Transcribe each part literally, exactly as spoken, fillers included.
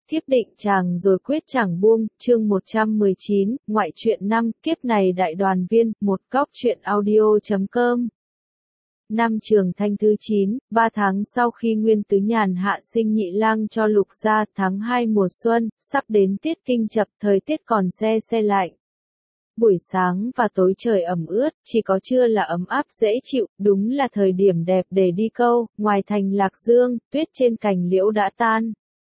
Thiếp định chàng rồi quyết chẳng buông, chương một trăm mười chín, ngoại truyện năm, kiếp này đại đoàn viên, một góc truyện audio.com. Năm Trường Thanh thứ chín, ba tháng sau khi Nguyên Tứ Nhàn hạ sinh nhị lang cho Lục gia, tháng hai mùa xuân, sắp đến tiết kinh chập, thời tiết còn se se lạnh. Buổi sáng và tối trời ẩm ướt, chỉ có trưa là ấm áp dễ chịu, đúng là thời điểm đẹp để đi câu. Ngoài thành Lạc Dương, tuyết trên cành liễu đã tan.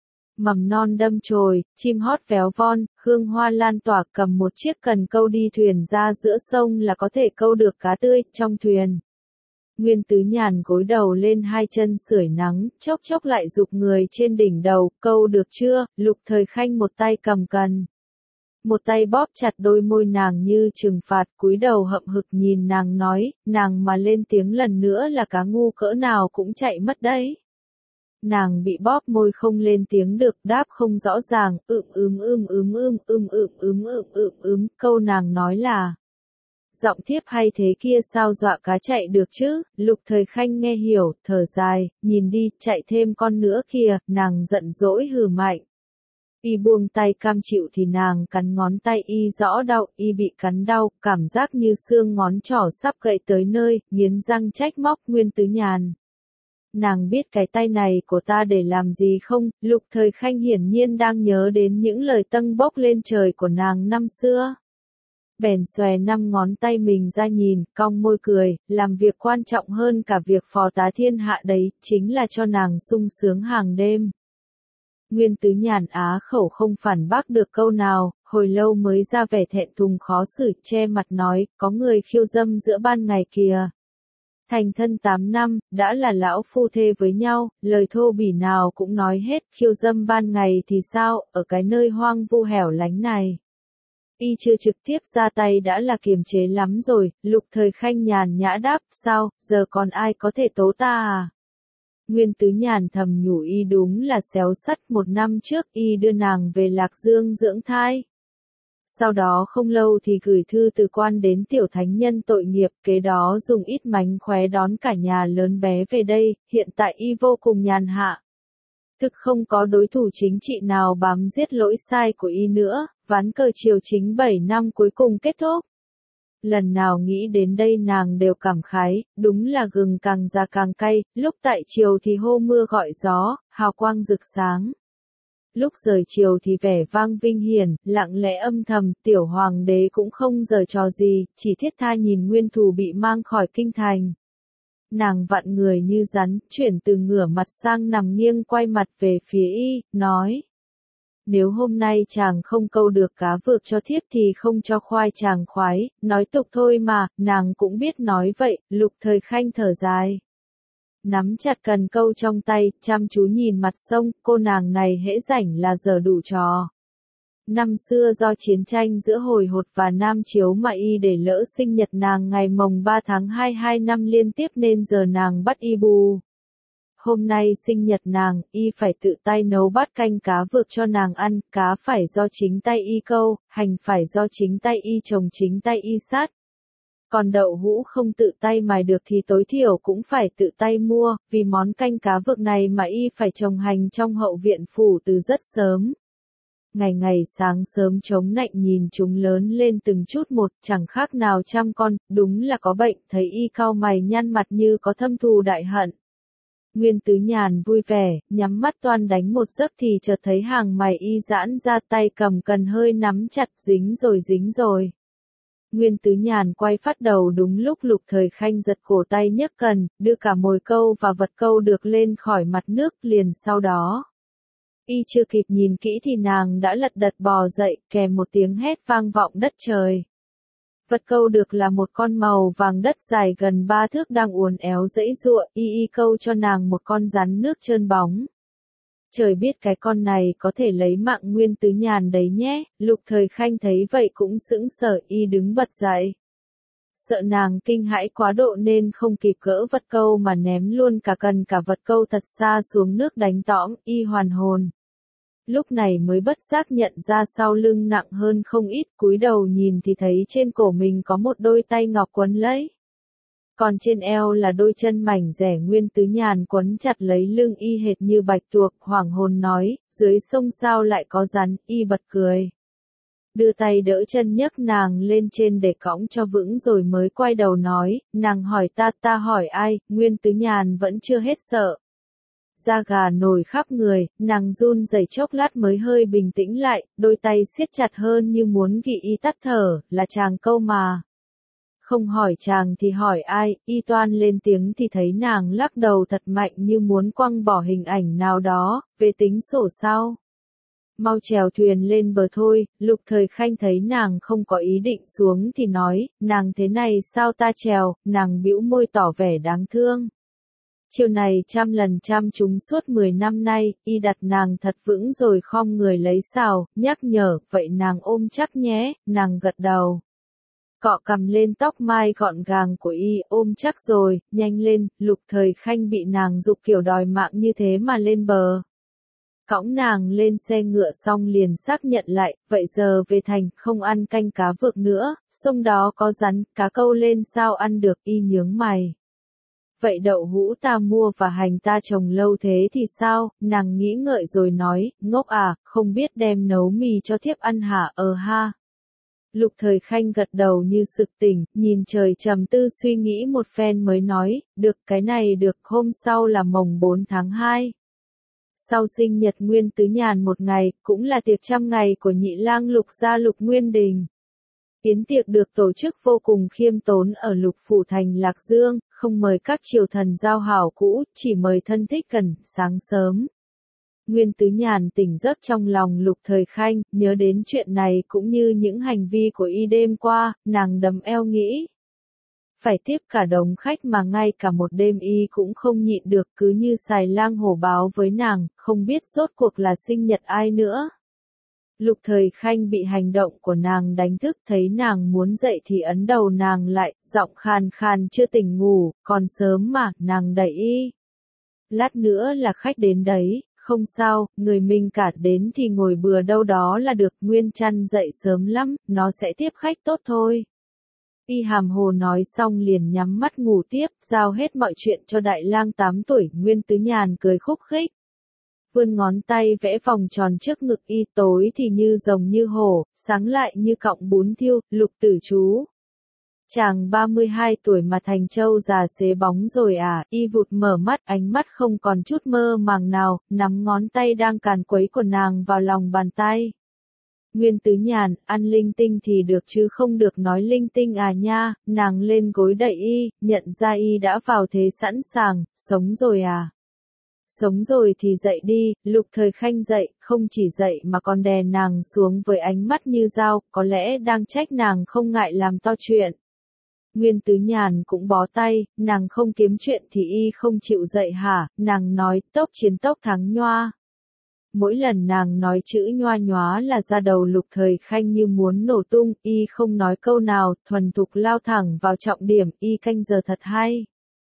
Mầm non đâm chồi, chim hót véo von, hương hoa lan tỏa, cầm một chiếc cần câu đi thuyền ra giữa sông là có thể câu được cá tươi trong thuyền. Nguyên Tứ Nhàn gối đầu lên hai chân sưởi nắng, chốc chốc lại giục người trên đỉnh đầu, câu được chưa? Lục Thời Khanh một tay cầm cần, một tay bóp chặt đôi môi nàng như trừng phạt, cúi đầu hậm hực nhìn nàng nói, nàng mà lên tiếng lần nữa là cá ngu cỡ nào cũng chạy mất đấy. Nàng bị bóp môi không lên tiếng được, đáp không rõ ràng, ưm ưm ưm ưm ưm ưm ưm ưm ưm ưm ưm, câu nàng nói là: giọng thiếp hay thế kia sao dọa cá chạy được chứ? Lục Thời Khanh nghe hiểu, thở dài, nhìn đi, chạy thêm con nữa kìa, nàng giận dỗi hừ mạnh. Y buông tay cam chịu thì nàng cắn ngón tay y rõ đau, y bị cắn đau, cảm giác như xương ngón trỏ sắp gãy tới nơi, nghiến răng trách móc Nguyên Tứ Nhàn. Nàng biết cái tay này của ta để làm gì không? Lục Thời Khanh hiển nhiên đang nhớ đến những lời tâng bốc lên trời của nàng năm xưa. Bèn xòe năm ngón tay mình ra nhìn, cong môi cười, làm việc quan trọng hơn cả việc phò tá thiên hạ đấy, chính là cho nàng sung sướng hàng đêm. Nguyên Tứ Nhàn á khẩu không phản bác được câu nào, hồi lâu mới ra vẻ thẹn thùng khó xử, che mặt nói, có người khiêu dâm giữa ban ngày kìa. Thành thân tám năm, đã là lão phu thê với nhau, lời thô bỉ nào cũng nói hết, khiêu dâm ban ngày thì sao, ở cái nơi hoang vu hẻo lánh này. Y chưa trực tiếp ra tay đã là kiềm chế lắm rồi. Lục Thời Khanh nhàn nhã đáp, sao, giờ còn ai có thể tố ta à? Nguyên Tứ Nhàn thầm nhủ y đúng là xéo sắt, một năm trước y đưa nàng về Lạc Dương dưỡng thai. Sau đó không lâu thì gửi thư từ quan đến tiểu thánh nhân tội nghiệp, kế đó dùng ít mánh khóe đón cả nhà lớn bé về đây, hiện tại y vô cùng nhàn hạ. Thực không có đối thủ chính trị nào bám giết lỗi sai của y nữa, ván cờ triều chính bảy năm cuối cùng kết thúc. Lần nào nghĩ đến đây nàng đều cảm khái, đúng là gừng càng già càng cay, lúc tại triều thì hô mưa gọi gió, hào quang rực sáng. Lúc rời triều thì vẻ vang vinh hiển, lặng lẽ âm thầm, tiểu hoàng đế cũng không giở trò gì, chỉ thiết tha nhìn nguyên thù bị mang khỏi kinh thành. Nàng vặn người như rắn, chuyển từ ngửa mặt sang nằm nghiêng quay mặt về phía y, nói: nếu hôm nay chàng không câu được cá vược cho thiếp thì không cho khoai chàng khoái, nói tục thôi mà, nàng cũng biết nói vậy. Lục Thời Khanh thở dài, nắm chặt cần câu trong tay, chăm chú nhìn mặt sông, cô nàng này hễ rảnh là giờ đủ trò. Năm xưa do chiến tranh giữa Hồi Hột và Nam Chiếu mà y để lỡ sinh nhật nàng ngày mồng ba tháng hai hai năm liên tiếp nên giờ nàng bắt y bù. Hôm nay sinh nhật nàng, y phải tự tay nấu bát canh cá vược cho nàng ăn, cá phải do chính tay y câu, hành phải do chính tay y trồng chính tay y sát. Còn đậu hũ không tự tay mài được thì tối thiểu cũng phải tự tay mua, vì món canh cá vược này mà y phải trồng hành trong hậu viện phủ từ rất sớm. Ngày ngày sáng sớm chống nạnh nhìn chúng lớn lên từng chút một, chẳng khác nào trăm con, đúng là có bệnh, thấy y cau mày nhăn mặt như có thâm thù đại hận. Nguyên Tứ Nhàn vui vẻ, nhắm mắt toan đánh một giấc thì chợt thấy hàng mày y giãn ra, tay cầm cần hơi nắm chặt, dính rồi dính rồi. Nguyên Tứ Nhàn quay phát đầu đúng lúc Lục Thời Khanh giật cổ tay nhấc cần, đưa cả mồi câu và vật câu được lên khỏi mặt nước, liền sau đó. Y chưa kịp nhìn kỹ thì nàng đã lật đật bò dậy, kèm một tiếng hét vang vọng đất trời. Vật câu được là một con màu vàng đất dài gần ba thước đang uốn éo giãy giụa, y y câu cho nàng một con rắn nước trơn bóng. Trời biết cái con này có thể lấy mạng Nguyên Tứ Nhàn đấy nhé. Lục Thời Khanh thấy vậy cũng sững sờ, y đứng bật dậy. Sợ nàng kinh hãi quá độ nên không kịp gỡ vật câu mà ném luôn cả cần cả vật câu thật xa xuống nước đánh tõm, y hoàn hồn. Lúc này mới bất giác nhận ra sau lưng nặng hơn không ít, cúi đầu nhìn thì thấy trên cổ mình có một đôi tay ngọc quấn lấy. Còn trên eo là đôi chân mảnh rẻ Nguyên Tứ Nhàn quấn chặt lấy lưng y hệt như bạch tuộc, hoảng hồn nói, dưới sông sao lại có rắn, y bật cười. Đưa tay đỡ chân nhấc nàng lên trên để cõng cho vững rồi mới quay đầu nói, nàng hỏi ta, ta hỏi ai, Nguyên Tứ Nhàn vẫn chưa hết sợ. Da gà nổi khắp người, nàng run rẩy chốc lát mới hơi bình tĩnh lại, đôi tay siết chặt hơn như muốn gỉ y tắt thở, là chàng câu mà. Không hỏi chàng thì hỏi ai, y toan lên tiếng thì thấy nàng lắc đầu thật mạnh như muốn quăng bỏ hình ảnh nào đó, về tính sổ sau. Mau chèo thuyền lên bờ thôi, Lục Thời Khanh thấy nàng không có ý định xuống thì nói, nàng thế này sao ta chèo, nàng bĩu môi tỏ vẻ đáng thương. Chiều này trăm lần trăm chúng suốt mười năm nay, y đặt nàng thật vững rồi khom người lấy sào, nhắc nhở, vậy nàng ôm chắc nhé, nàng gật đầu. Cọ cầm lên tóc mai gọn gàng của y, ôm chắc rồi, nhanh lên, Lục Thời Khanh bị nàng giục kiểu đòi mạng như thế mà lên bờ. Cõng nàng lên xe ngựa xong liền xác nhận lại, vậy giờ về thành, không ăn canh cá vược nữa, sông đó có rắn, cá câu lên sao ăn được, y nhướng mày. Vậy đậu hũ ta mua và hành ta trồng lâu thế thì sao, nàng nghĩ ngợi rồi nói, ngốc à, không biết đem nấu mì cho thiếp ăn hả, ờ ha. Lục Thời Khanh gật đầu như sực tỉnh, nhìn trời trầm tư suy nghĩ một phen mới nói, được cái này được, hôm sau là mồng bốn tháng hai. Sau sinh nhật Nguyên Tứ Nhàn một ngày, cũng là tiệc trăm ngày của nhị lang Lục gia Lục Nguyên Đình. Yến tiệc được tổ chức vô cùng khiêm tốn ở Lục Phủ thành Lạc Dương, không mời các triều thần giao hảo cũ, chỉ mời thân thích gần, sáng sớm. Nguyên Tứ Nhàn tỉnh giấc trong lòng Lục Thời Khanh, nhớ đến chuyện này cũng như những hành vi của y đêm qua, nàng đầm eo nghĩ. Phải tiếp cả đống khách mà ngay cả một đêm y cũng không nhịn được, cứ như xài lang hổ báo với nàng, không biết rốt cuộc là sinh nhật ai nữa. Lục Thời Khanh bị hành động của nàng đánh thức, thấy nàng muốn dậy thì ấn đầu nàng lại, giọng khàn khàn chưa tỉnh ngủ, còn sớm mà, nàng đẩy y. Lát nữa là khách đến đấy, không sao, người mình cả đến thì ngồi bừa đâu đó là được, Nguyên Trăn dậy sớm lắm, nó sẽ tiếp khách tốt thôi. Y hàm hồ nói xong liền nhắm mắt ngủ tiếp, giao hết mọi chuyện cho đại lang tám tuổi, Nguyên Tứ Nhàn cười khúc khích. Vươn ngón tay vẽ vòng tròn trước ngực y, tối thì như rồng như hổ, sáng lại như cọng bún thiêu, Lục tử chú. Chàng ba mươi hai tuổi mà thành trâu già xế bóng rồi à, y vụt mở mắt, ánh mắt không còn chút mơ màng nào, nắm ngón tay đang càn quấy của nàng vào lòng bàn tay. Nguyên Tứ Nhàn, ăn linh tinh thì được chứ không được nói linh tinh à nha, nàng lên gối đẩy y, nhận ra y đã vào thế sẵn sàng, sống rồi à. Sống rồi thì dậy đi, Lục Thời Khanh dậy, không chỉ dậy mà còn đè nàng xuống với ánh mắt như dao, có lẽ đang trách nàng không ngại làm to chuyện. Nguyên Tứ Nhàn cũng bó tay, nàng không kiếm chuyện thì y không chịu dậy hả, nàng nói, tốc chiến tốc thắng nhoa. Mỗi lần nàng nói chữ nhoa nhóa là ra đầu Lục Thời Khanh như muốn nổ tung, y không nói câu nào, thuần thục lao thẳng vào trọng điểm, y canh giờ thật hay.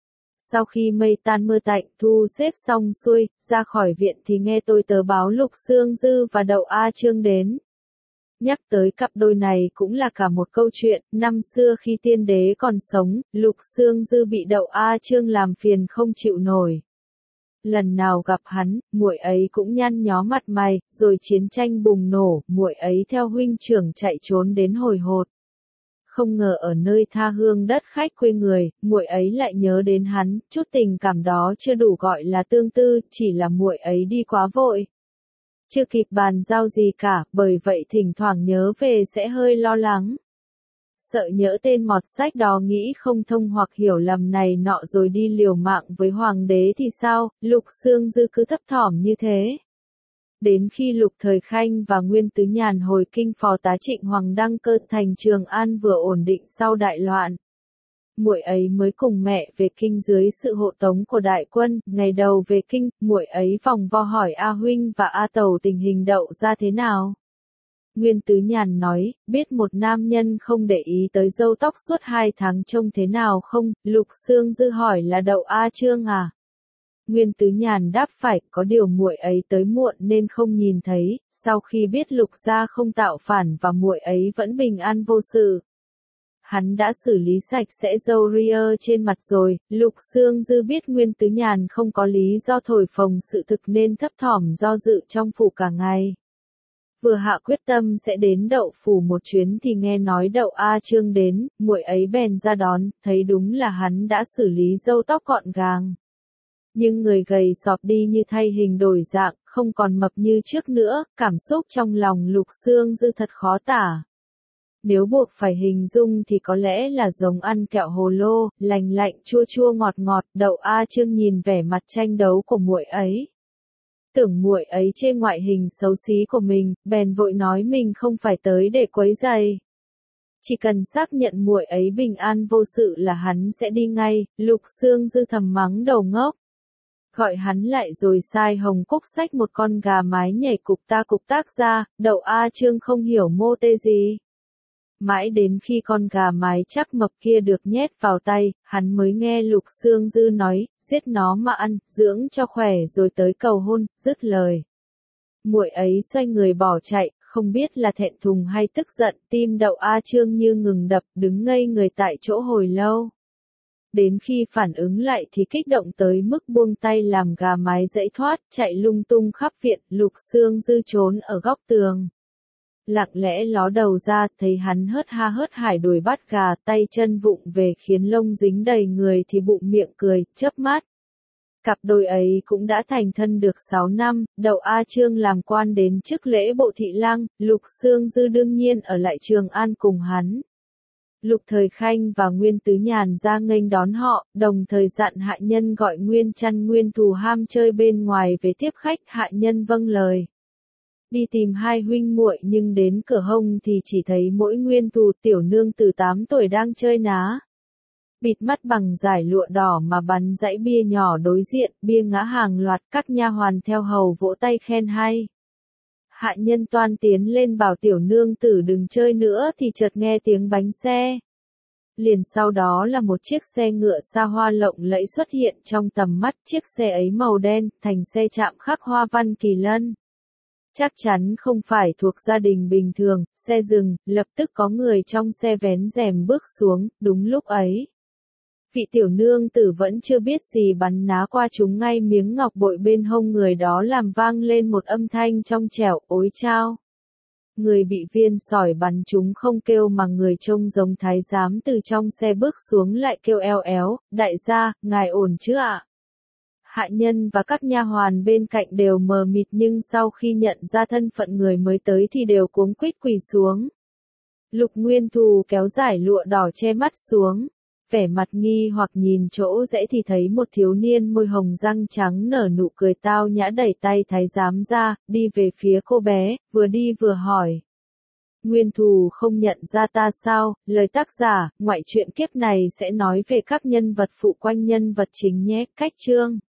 Sau khi mây tan mưa tạnh, thu xếp xong xuôi, ra khỏi viện thì nghe tôi tớ báo Lục Sương Dư và Đậu A Trương đến. Nhắc tới cặp đôi này cũng là cả một câu chuyện, năm xưa khi tiên đế còn sống, Lục Sương Dư bị Đậu A Trương làm phiền không chịu nổi. Lần nào gặp hắn, muội ấy cũng nhăn nhó mặt mày, rồi chiến tranh bùng nổ, muội ấy theo huynh trưởng chạy trốn đến hồi hột. Không ngờ ở nơi tha hương đất khách quê người, muội ấy lại nhớ đến hắn, chút tình cảm đó chưa đủ gọi là tương tư, chỉ là muội ấy đi quá vội. Chưa kịp bàn giao gì cả, bởi vậy thỉnh thoảng nhớ về sẽ hơi lo lắng. Sợ nhỡ tên mọt sách đó nghĩ không thông hoặc hiểu lầm này nọ rồi đi liều mạng với hoàng đế thì sao, Lục Sương Dư cứ thấp thỏm như thế. Đến khi Lục Thời Khanh và Nguyên Tứ Nhàn hồi kinh, phò tá Trịnh Hoàng đăng cơ, thành Trường An vừa ổn định sau đại loạn. Muội ấy mới cùng mẹ về kinh dưới sự hộ tống của đại quân, ngày đầu về kinh, muội ấy vòng vo hỏi A huynh và A tẩu tình hình Đậu ra thế nào. Nguyên Tứ Nhàn nói, biết một nam nhân không để ý tới râu tóc suốt hai tháng trông thế nào không, Lục Sương Dư hỏi là Đậu A Trương à. Nguyên Tứ Nhàn đáp phải, có điều muội ấy tới muộn nên không nhìn thấy, sau khi biết Lục gia không tạo phản và muội ấy vẫn bình an vô sự. hắn đã xử lý sạch sẽ râu ria trên mặt rồi. Lục Xương Dư biết Nguyên Tứ Nhàn không có lý do thổi phồng sự thực nên thấp thỏm do dự trong phủ cả ngày. Vừa hạ quyết tâm sẽ đến Đậu phủ một chuyến thì nghe nói Đậu A Trương đến, muội ấy bèn ra đón, thấy đúng là hắn đã xử lý râu tóc gọn gàng. Nhưng người gầy sọp đi như thay hình đổi dạng, không còn mập như trước nữa, cảm xúc trong lòng Lục Xương Dư thật khó tả. Nếu buộc phải hình dung thì có lẽ là giống ăn kẹo hồ lô, lành lạnh chua chua ngọt ngọt. Đậu A Trương nhìn vẻ mặt tranh đấu của muội ấy. Tưởng muội ấy chê ngoại hình xấu xí của mình, bèn vội nói mình không phải tới để quấy rầy. Chỉ cần xác nhận muội ấy bình an vô sự là hắn sẽ đi ngay. Lục Xương Dư thầm mắng đầu ngốc. Gọi hắn lại rồi sai Hồng Cúc xách một con gà mái nhảy cục ta cục tác ra. Đậu A Trương không hiểu mô tê gì. Mãi đến khi con gà mái chắc mập kia được nhét vào tay, hắn mới nghe Lục Xương Dư nói, giết nó mà ăn, dưỡng cho khỏe rồi tới cầu hôn. Dứt lời. Muội ấy xoay người bỏ chạy, không biết là thẹn thùng hay tức giận, tim Đậu A Trương như ngừng đập, đứng ngây người tại chỗ hồi lâu. Đến khi phản ứng lại thì kích động tới mức buông tay làm gà mái dãy thoát, chạy lung tung khắp viện. Lục Xương Dư trốn ở góc tường. Lặng lẽ ló đầu ra, thấy hắn hớt ha hớt hải đuổi bắt gà, tay chân vụng về khiến lông dính đầy người thì bụng miệng cười, chớp mắt. Cặp đôi ấy cũng đã thành thân được sáu năm, Đậu A Trương làm quan đến chức lễ bộ thị lang, Lục Xương Dư đương nhiên ở lại Trường An cùng hắn. Lục Thời Khanh và Nguyên Tứ Nhàn ra nghênh đón họ, đồng thời dặn hạ nhân gọi Nguyên Chăn Nguyên Thù ham chơi bên ngoài về tiếp khách. Hạ nhân vâng lời. Đi tìm hai huynh muội nhưng đến cửa hông thì chỉ thấy mỗi Nguyên Thù tiểu nương từ tám tuổi đang chơi ná. Bịt mắt bằng dải lụa đỏ mà bắn dãy bia nhỏ đối diện, bia ngã hàng loạt, các nha hoàn theo hầu vỗ tay khen hay. Hạ nhân toan tiến lên bảo tiểu nương tử đừng chơi nữa thì chợt nghe tiếng bánh xe. Liền sau đó là một chiếc xe ngựa xa hoa lộng lẫy xuất hiện trong tầm mắt, chiếc xe ấy màu đen, thành xe chạm khắc hoa văn kỳ lân. Chắc chắn không phải thuộc gia đình bình thường. Xe dừng, lập tức có người trong xe vén rèm bước xuống. Đúng lúc ấy, vị tiểu nương tử vẫn chưa biết gì bắn ná qua chúng ngay miếng ngọc bội bên hông người đó làm vang lên một âm thanh trong trẻo, ối chao. Người bị viên sỏi bắn chúng không kêu mà người trông giống thái giám từ trong xe bước xuống lại kêu eo éo, đại gia, ngài ổn chứ ạ? Hạ nhân và các nha hoàn bên cạnh đều mờ mịt nhưng sau khi nhận ra thân phận người mới tới thì đều cuống quýt quỳ xuống. Lục Nguyên Thù kéo dải lụa đỏ che mắt xuống. Vẻ mặt nghi hoặc nhìn chỗ rẽ thì thấy một thiếu niên môi hồng răng trắng nở nụ cười tao nhã đẩy tay thái giám ra, đi về phía cô bé, vừa đi vừa hỏi. Nguyên Thù không nhận ra ta sao? Lời tác giả, ngoại truyện kiếp này sẽ nói về các nhân vật phụ quanh nhân vật chính nhé. Cách chương